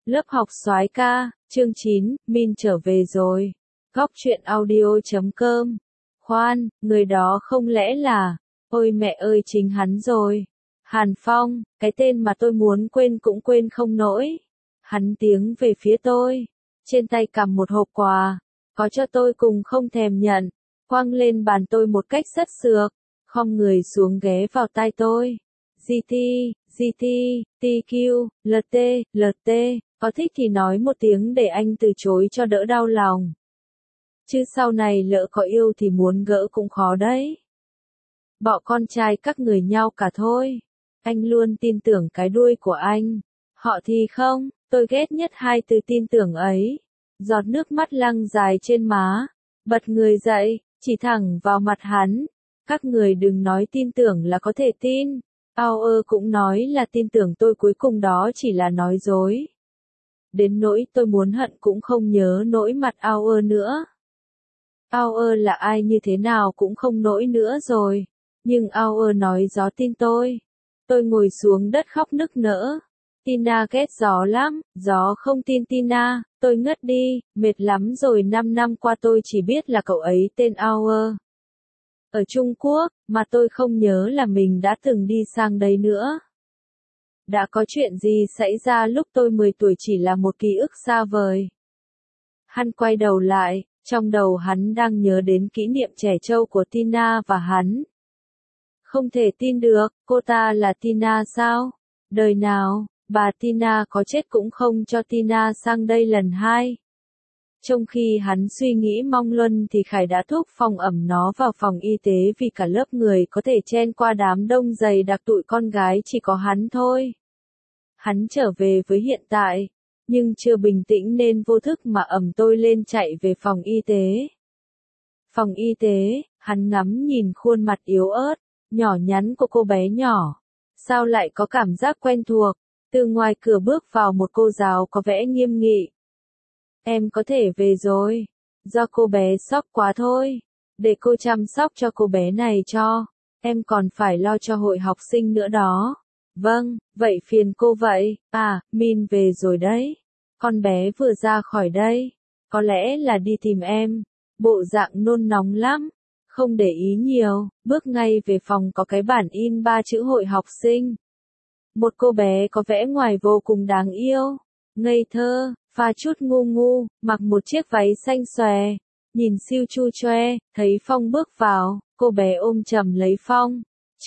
Lớp học soái ca, chương 9, Min trở về rồi. Góc truyện audio.com. Khoan, người đó không lẽ là, ôi mẹ ơi chính hắn rồi. Hàn Phong, cái tên mà tôi muốn quên cũng quên không nổi. Hắn tiến về phía tôi, trên tay cầm một hộp quà, có cho tôi cùng không thèm nhận, quăng lên bàn tôi một cách rất sược, khom người xuống ghé vào tai tôi. GT, GT, TQ, LT, LT, có thích thì nói một tiếng để anh từ chối cho đỡ đau lòng. Chứ sau này lỡ có yêu thì muốn gỡ cũng khó đấy. Bọ con trai các người nhau cả thôi. Anh luôn tin tưởng cái đuôi của anh. Họ thì không, tôi ghét nhất hai từ tin tưởng ấy. Giọt nước mắt lăn dài trên má. Bật người dậy, chỉ thẳng vào mặt hắn. Các người đừng nói tin tưởng là có thể tin. Auer cũng nói là tin tưởng tôi, cuối cùng đó chỉ là nói dối. Đến nỗi tôi muốn hận cũng không nhớ nỗi mặt Auer nữa. Auer là ai như thế nào cũng không nỗi nữa rồi. Nhưng Auer nói gió tin tôi. Tôi ngồi xuống đất khóc nức nở. Tina ghét gió lắm, gió không tin Tina, tôi ngất đi, mệt lắm rồi, 5 năm qua tôi chỉ biết là cậu ấy tên Auer. Ở Trung Quốc, mà tôi không nhớ là mình đã từng đi sang đấy nữa. Đã có chuyện gì xảy ra lúc tôi 10 tuổi chỉ là một ký ức xa vời. Hắn quay đầu lại, trong đầu hắn đang nhớ đến kỷ niệm trẻ trâu của Tina và hắn. Không thể tin được, cô ta là Tina sao? Đời nào, bà Tina có chết cũng không cho Tina sang đây lần hai. Trong khi hắn suy nghĩ mong luân thì Khải đã thúc Phong ẩm nó vào phòng y tế vì cả lớp người có thể chen qua đám đông dày đặc, tụi con gái chỉ có hắn thôi. Hắn trở về với hiện tại, nhưng chưa bình tĩnh nên vô thức mà ẩm tôi lên chạy về phòng y tế. Phòng y tế, hắn ngắm nhìn khuôn mặt yếu ớt, nhỏ nhắn của cô bé nhỏ. Sao lại có cảm giác quen thuộc? Từ ngoài cửa bước vào một cô giáo có vẻ nghiêm nghị. Em có thể về rồi. Do cô bé sốc quá thôi. Để cô chăm sóc cho cô bé này cho. Em còn phải lo cho hội học sinh nữa đó. Vâng, vậy phiền cô vậy. À, Min về rồi đấy. Con bé vừa ra khỏi đây. Có lẽ là đi tìm em. Bộ dạng nôn nóng lắm. Không để ý nhiều, bước ngay về phòng có cái bản in 3 chữ hội học sinh. Một cô bé có vẻ ngoài vô cùng đáng yêu. Ngây thơ, pha chút ngu ngu, mặc một chiếc váy xanh xòe. Nhìn siêu chu choe, thấy Phong bước vào, cô bé ôm chầm lấy Phong.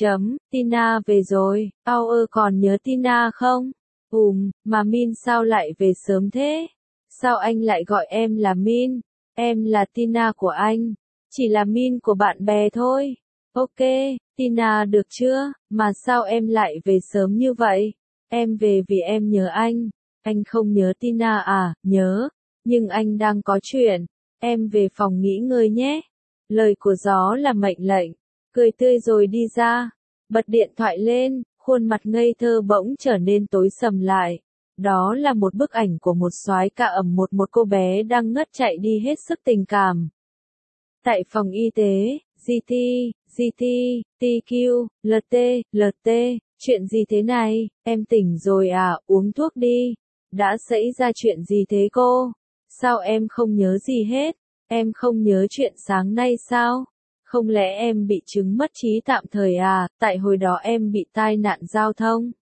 Tina về rồi, Auer còn nhớ Tina không? Mà Min sao lại về sớm thế? Sao anh lại gọi em là Min? Em là Tina của anh. Chỉ là Min của bạn bè thôi. Ok, Tina được chưa? Mà sao em lại về sớm như vậy? Em về vì em nhớ anh. Anh không nhớ Tina à? Nhớ. Nhưng anh đang có chuyện. Em về phòng nghỉ ngơi nhé. Lời của gió là mệnh lệnh. Cười tươi rồi đi ra. Bật điện thoại lên, khuôn mặt ngây thơ bỗng trở nên tối sầm lại. Đó là một bức ảnh của một soái ca ẩm một cô bé đang ngất chạy đi hết sức tình cảm. Tại phòng y tế, GT, GT, TQ, LT, LT, chuyện gì thế này, em tỉnh rồi à, uống thuốc đi. Đã xảy ra chuyện gì thế cô? Sao em không nhớ gì hết? Em không nhớ chuyện sáng nay sao? Không lẽ em bị chứng mất trí tạm thời à, tại hồi đó em bị tai nạn giao thông?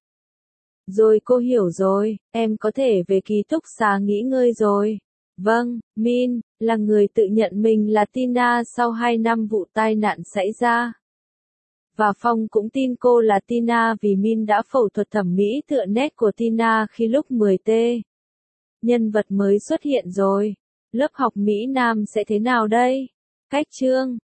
Rồi cô hiểu rồi, em có thể về ký túc xá nghỉ ngơi rồi. Vâng, Min, là người tự nhận mình là Tina sau 2 năm vụ tai nạn xảy ra. Và Phong cũng tin cô là Tina vì Min đã phẫu thuật thẩm mỹ tựa nét của Tina khi lúc 10T. Nhân vật mới xuất hiện rồi. Lớp học Mỹ Nam sẽ thế nào đây? Cách chương